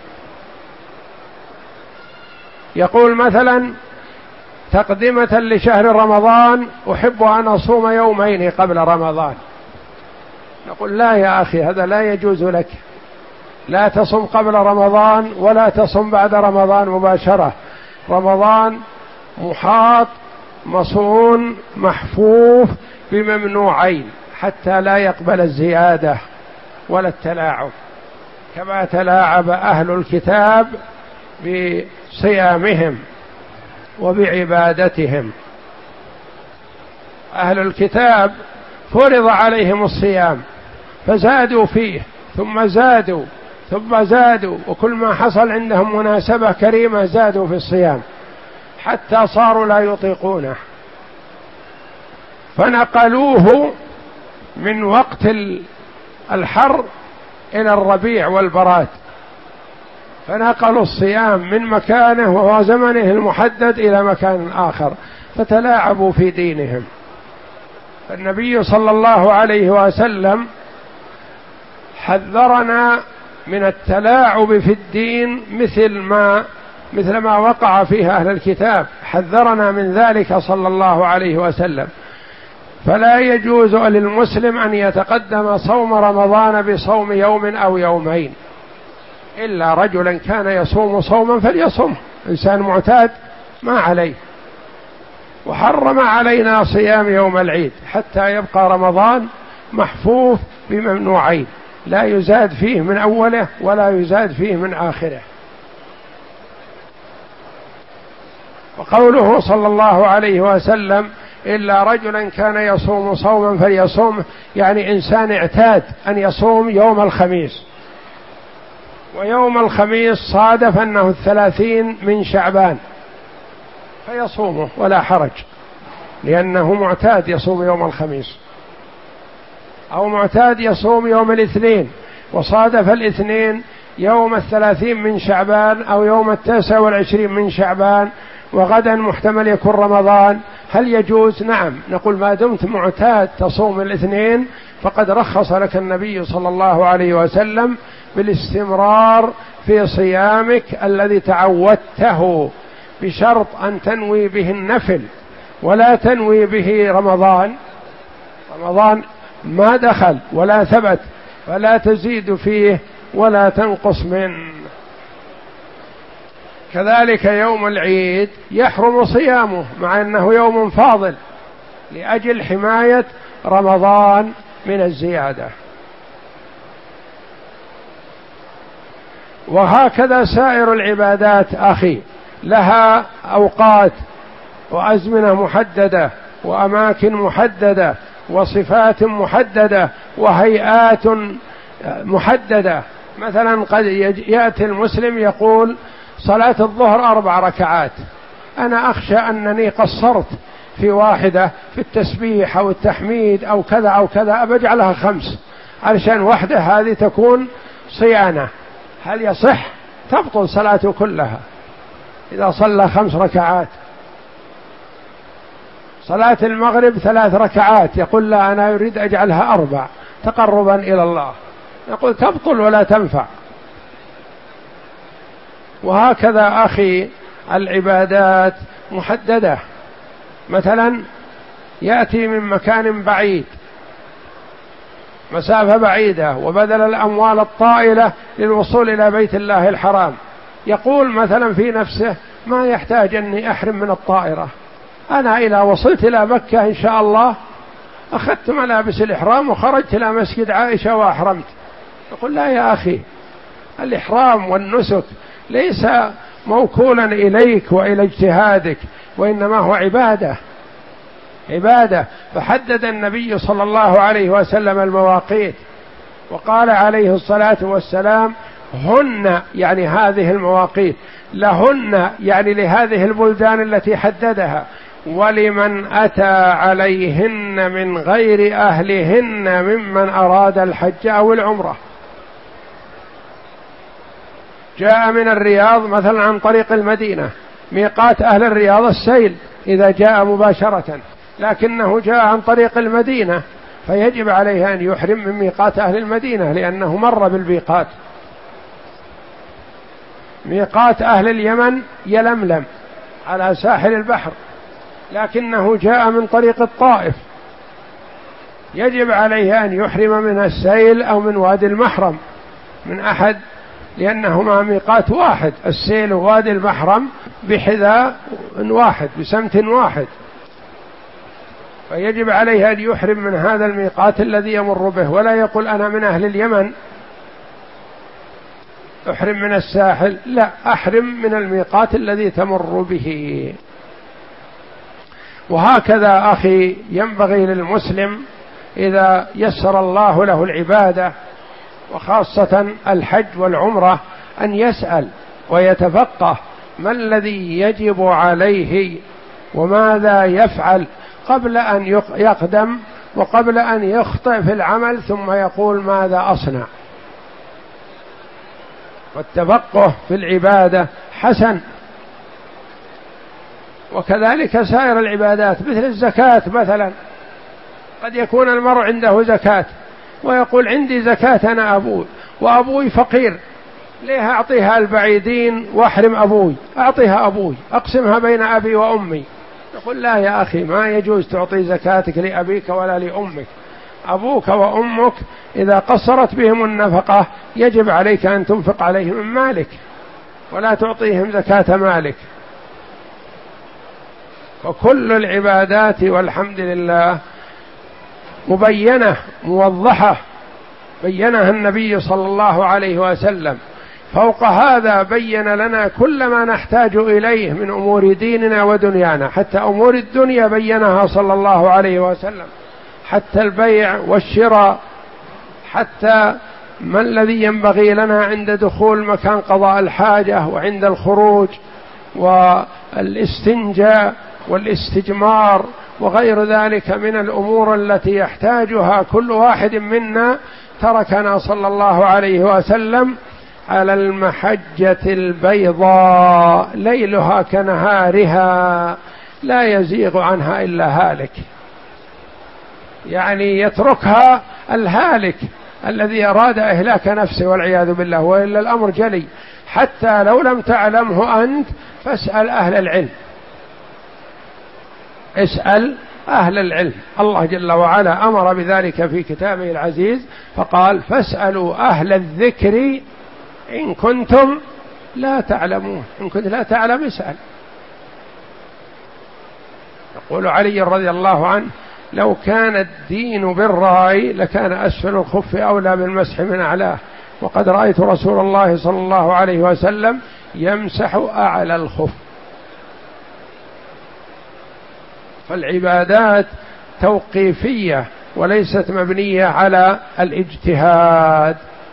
يقول مثلا تقدمة لشهر رمضان أحب أن أصوم يومين قبل رمضان، نقول لا يا أخي، هذا لا يجوز لك، لا تصم قبل رمضان ولا تصم بعد رمضان مباشرة. رمضان محاط مصون محفوف بممنوعين حتى لا يقبل الزيادة ولا التلاعب، كما تلاعب أهل الكتاب بصيامهم وبعبادتهم. أهل الكتاب فرض عليهم الصيام فزادوا فيه ثم زادوا ثم زادوا، وكل ما حصل عندهم مناسبة كريمة زادوا في الصيام حتى صاروا لا يطيقونه، فنقلوه من وقت الحر إلى الربيع والبراد، فنقلوا الصيام من مكانه وهو زمنه المحدد إلى مكان آخر، فتلاعبوا في دينهم. فالنبي صلى الله عليه وسلم حذرنا من التلاعب في الدين مثل ما مثل ما وقع فيه أهل الكتاب، حذرنا من ذلك صلى الله عليه وسلم. فلا يجوز للمسلم أن يتقدم صوم رمضان بصوم يوم أو يومين، إلا رجلا كان يصوم صوما فليصوم، إنسان معتاد ما عليه. وحرم علينا صيام يوم العيد حتى يبقى رمضان محفوف بممنوعين، لا يزاد فيه من أوله ولا يزاد فيه من آخره. وقوله صلى الله عليه وسلم إلا رجلا كان يصوم صوما فليصوم، يعني إنسان اعتاد أن يصوم يوم الخميس، ويوم الخميس صادف أنه الثلاثين من شعبان فيصومه ولا حرج، لأنه معتاد يصوم يوم الخميس، أو معتاد يصوم يوم الاثنين وصادف الاثنين يوم الثلاثين من شعبان أو يوم التاسع والعشرين من شعبان، وغدا محتمل يكون رمضان، هل يجوز؟ نعم، نقول ما دمت معتاد تصوم الاثنين فقد رخص لك النبي صلى الله عليه وسلم بالاستمرار في صيامك الذي تعودته، بشرط أن تنوي به النفل ولا تنوي به رمضان. رمضان ما دخل ولا ثبت، فلا تزيد فيه ولا تنقص منه. كذلك يوم العيد يحرم صيامه مع أنه يوم فاضل لأجل حماية رمضان من الزيادة. وهكذا سائر العبادات أخي لها أوقات وأزمنة محددة وأماكن محددة وصفات محددة وهيئات محددة. مثلا قد يأتي المسلم يقول صلاة الظهر أربع ركعات، أنا أخشى أنني قصرت في واحدة في التسبيح أو التحميد أو كذا أو كذا، أبجعلها خمس علشان واحدة هذه تكون صيانة. هل يصح؟ تبطل صلاته كلها إذا صلى خمس ركعات. صلاة المغرب ثلاث ركعات، يقول لا أنا أريد أجعلها أربع تقربا إلى الله، يقول تبطل ولا تنفع. وهكذا أخي العبادات محددة، مثلا يأتي من مكان بعيد مسافة بعيدة وبذل الأموال الطائلة للوصول إلى بيت الله الحرام، يقول مثلا في نفسه ما يحتاج أني أحرم من الطائرة، أنا إذا وصلت إلى مكة إن شاء الله أخذت ملابس الإحرام وخرجت إلى مسجد عائشة وأحرمت. يقول لا يا أخي، الإحرام والنسك ليس موكولا إليك وإلى اجتهادك، وإنما هو عبادة عبادة. فحدد النبي صلى الله عليه وسلم المواقيت وقال عليه الصلاة والسلام هن، يعني هذه المواقيت، لهن يعني لهذه البلدان التي حددها، ولمن أتى عليهن من غير أهلهن ممن أراد الحج أو العمرة. جاء من الرياض مثلا عن طريق المدينة، ميقات أهل الرياض السيل إذا جاء مباشرة، لكنه جاء عن طريق المدينة فيجب عليه أن يحرم من ميقات أهل المدينة لأنه مر بالميقات. ميقات أهل اليمن يلملم على ساحل البحر، لكنه جاء من طريق الطائف، يجب عليه أن يحرم من السيل أو من وادي المحرم من أحد، لأنهما ميقات واحد، السيل ووادي المحرم بحذاء واحد بسمت واحد، فيجب عليه أن يحرم من هذا الميقات الذي يمر به، ولا يقول أنا من أهل اليمن أحرم من الساحل، لا، أحرم من الميقات الذي تمر به. وهكذا أخي ينبغي للمسلم إذا يسر الله له العبادة وخاصة الحج والعمرة أن يسأل ويتفقه ما الذي يجب عليه وماذا يفعل قبل أن يقدم وقبل أن يخطئ في العمل ثم يقول ماذا أصنع. والتفقه في العبادة حسن، وكذلك سائر العبادات مثل الزكاة مثلا. قد يكون المرء عنده زكاة ويقول عندي زكاة أنا أبوي وأبوي فقير، ليه أعطيها البعيدين وأحرم أبوي؟ أعطيها أبوي، أقسمها بين أبي وأمي. يقول لا يا أخي، ما يجوز تعطي زكاتك لأبيك ولا لأمك. أبوك وأمك إذا قصرت بهم النفقة يجب عليك أن تنفق عليهم من مالك، ولا تعطيهم زكاة مالك. وكل العبادات والحمد لله مبينة موضحة، بينها النبي صلى الله عليه وسلم. فوق هذا بين لنا كل ما نحتاج إليه من أمور ديننا ودنيانا، حتى أمور الدنيا بينها صلى الله عليه وسلم، حتى البيع والشراء، حتى ما الذي ينبغي لنا عند دخول مكان قضاء الحاجة وعند الخروج، والاستنجاء والاستجمار وغير ذلك من الأمور التي يحتاجها كل واحد منا. تركنا صلى الله عليه وسلم على المحجة البيضاء ليلها كنهارها لا يزيغ عنها إلا هالك، يعني يتركها الهالك الذي أراد إهلاك نفسه والعياذ بالله. وإلا الأمر جلي، حتى لو لم تعلمه أنت فاسأل أهل العلم، اسأل أهل العلم. الله جل وعلا أمر بذلك في كتابه العزيز فقال فاسألوا أهل الذكر إن كنتم لا تعلمون. إن كنت لا تعلم اسأل. يقول علي رضي الله عنه لو كان الدين بالرأي لكان أسفل الخف أولى بالمسح من أعلاه، وقد رأيت رسول الله صلى الله عليه وسلم يمسح أعلى الخف. فالعبادات توقيفية وليست مبنية على الاجتهاد.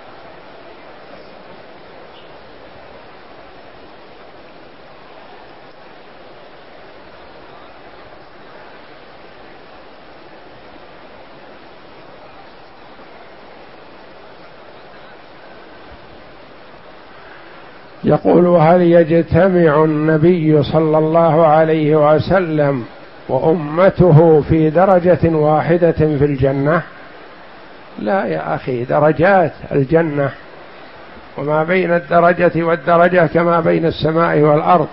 يقول هل يجتمع النبي صلى الله عليه وسلم وأمته في درجة واحدة في الجنة؟ لا يا أخي، درجات الجنة، وما بين الدرجة والدرجة كما بين السماء والأرض.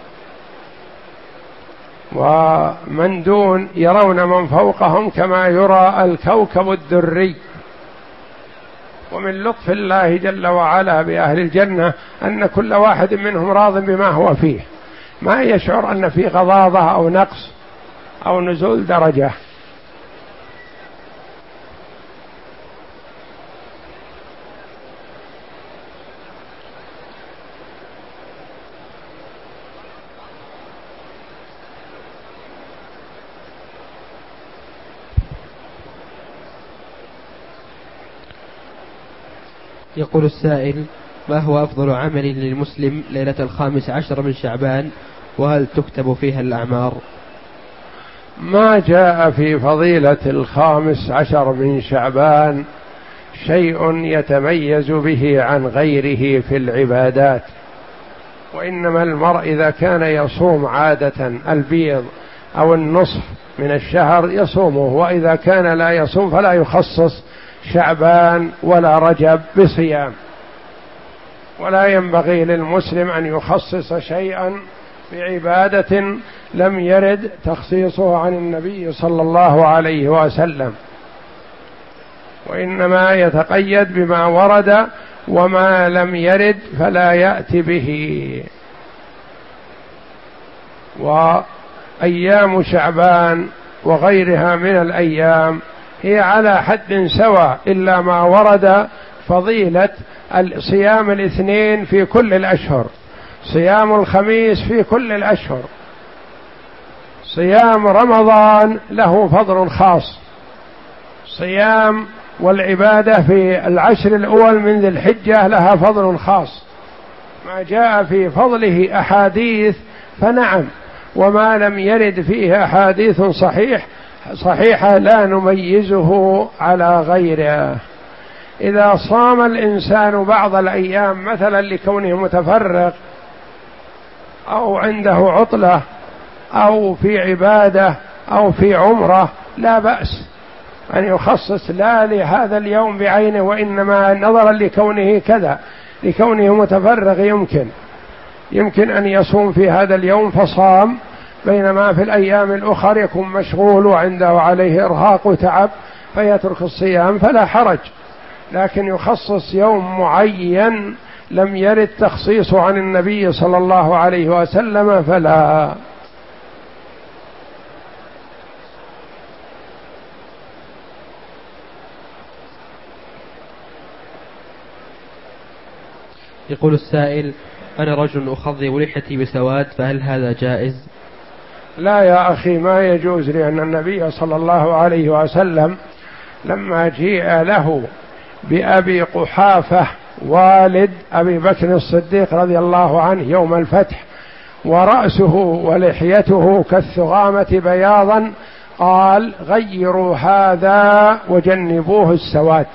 ومن دون يرون من فوقهم كما يرى الكوكب الدري. ومن لطف الله جل وعلا بأهل الجنة أن كل واحد منهم راض بما هو فيه، ما يشعر أن في غضاضة أو نقص أو نزول درجة. يقول السائل: ما هو أفضل عمل للمسلم ليلة الخامس عشر من شعبان، وهل تكتب فيها الأعمار؟ ما جاء في فضيلة الخامس عشر من شعبان شيء يتميز به عن غيره في العبادات، وإنما المرء إذا كان يصوم عادة البيض أو النصف من الشهر يصومه، وإذا كان لا يصوم فلا يخصص شعبان ولا رجب بصيام. ولا ينبغي للمسلم أن يخصص شيئا بعبادة لم يرد تخصيصه عن النبي صلى الله عليه وسلم، وإنما يتقيد بما ورد، وما لم يرد فلا يأتي به. وأيام شعبان وغيرها من الأيام هي على حد سواء، إلا ما ورد فضيلة صيام الاثنين في كل الأشهر، صيام الخميس في كل الأشهر، صيام رمضان له فضل خاص، صيام والعبادة في العشر الأول من ذي الحجة لها فضل خاص. ما جاء في فضله أحاديث فنعم، وما لم يرد فيه أحاديث صحيح صحيحة لا نميزه على غيره. إذا صام الإنسان بعض الأيام مثلا لكونه متفرغ أو عنده عطلة أو في عبادة أو في عمرة لا بأس أن يخصص لا لهذا اليوم بعينه، وإنما نظرا لكونه كذا، لكونه متفرغ يمكن يمكن أن يصوم في هذا اليوم فصام، بينما في الأيام الأخرى يكون مشغول وعنده عليه إرهاق وتعب فيترك الصيام فلا حرج. لكن يخصص يوم معين لم يرد تخصيصه عن النبي صلى الله عليه وسلم فلا. يقول السائل: أنا رجل أخضب لحيتي بسواد، فهل هذا جائز؟ لا يا أخي، ما يجوز، لأن النبي صلى الله عليه وسلم لما جيء له بأبي قحافة والد أبي بكر الصديق رضي الله عنه يوم الفتح ورأسه ولحيته كالثغامة بياضا، قال: غيروا هذا وجنبوه السواد.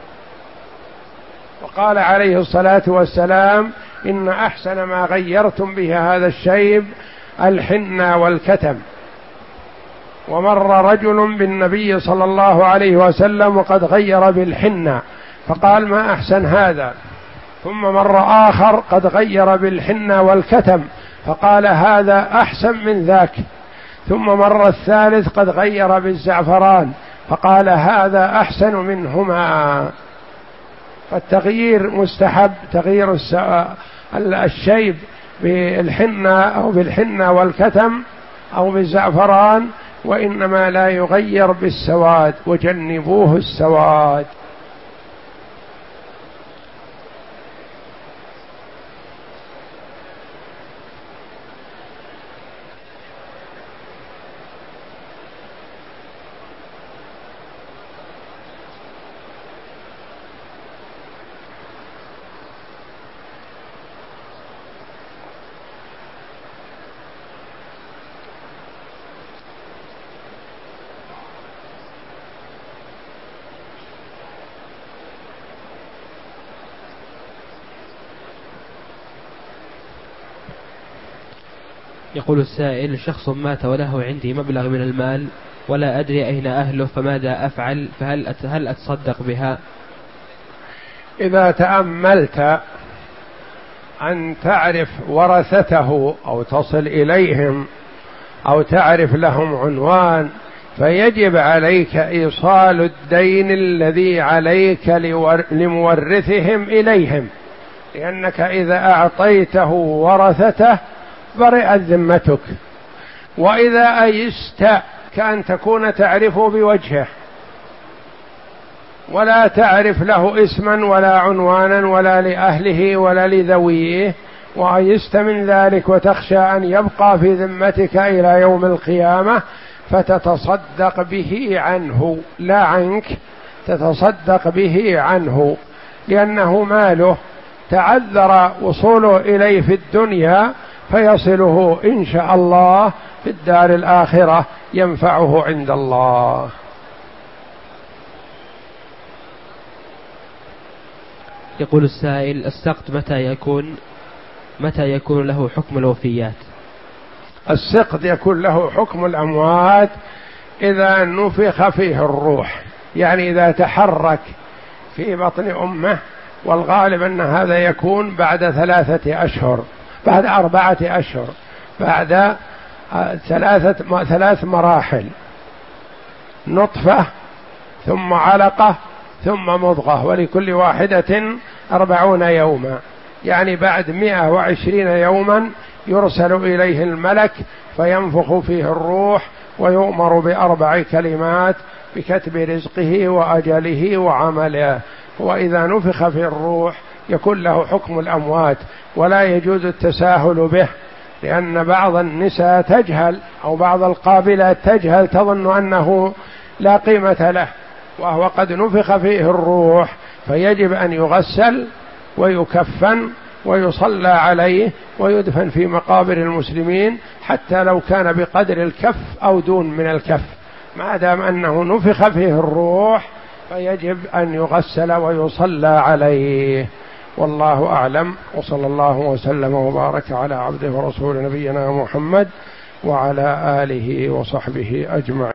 وقال عليه الصلاة والسلام: إن أحسن ما غيرتم به هذا الشيب الحنة والكتم. ومر رجل بالنبي صلى الله عليه وسلم وقد غير بالحنة فقال: ما أحسن هذا. ثم مر آخر قد غير بالحنة والكتم فقال: هذا أحسن من ذاك. ثم مر الثالث قد غير بالزعفران فقال: هذا أحسن منهما. فالتغيير مستحب، تغيير الشيب بالحنة أو بالحنة والكتم أو بالزعفران، وإنما لا يغير بالسواد، وجنبوه السواد. يقول السائل: شخص مات وله عندي مبلغ من المال ولا أدري أين أهله، فماذا أفعل؟ فهل هل أتصدق بها؟ إذا تأملت أن تعرف ورثته أو تصل إليهم أو تعرف لهم عنوان، فيجب عليك إيصال الدين الذي عليك لمورثهم إليهم، لأنك إذا أعطيته ورثته برئت ذمتك. وإذا أيست كأن تكون تعرفه بوجهه ولا تعرف له اسما ولا عنوانا ولا لأهله ولا لذويه، وأيست من ذلك وتخشى أن يبقى في ذمتك إلى يوم القيامة، فتتصدق به عنه لا عنك، تتصدق به عنه، لأنه ماله تعذر وصوله إليه في الدنيا، فيصله إن شاء الله في الدار الآخرة ينفعه عند الله. يقول السائل: السقط متى يكون متى يكون له حكم الوفيات؟ السقط يكون له حكم الأموات إذا نفخ فيه الروح، يعني إذا تحرك في بطن أمه، والغالب أن هذا يكون بعد ثلاثة أشهر، بعد أربعة أشهر، بعد ثلاثة ثلاث مراحل: نطفة ثم علقة ثم مضغة، ولكل واحدة أربعون يوما، يعني بعد مئة وعشرين يوما يرسل إليه الملك فينفخ فيه الروح ويؤمر بأربع كلمات بكتب رزقه وأجله وعمله. وإذا نفخ في الروح يكون له حكم الأموات، ولا يجوز التساهل به، لأن بعض النساء تجهل أو بعض القابلات تجهل، تظن أنه لا قيمة له، وهو قد نفخ فيه الروح، فيجب أن يغسل ويكفن ويصلى عليه ويدفن في مقابر المسلمين، حتى لو كان بقدر الكف أو دون من الكف، ما دام أنه نفخ فيه الروح فيجب أن يغسل ويصلى عليه. والله أعلم، وصلى الله وسلم وبارك على عبده ورسول نبينا محمد وعلى آله وصحبه أجمعين.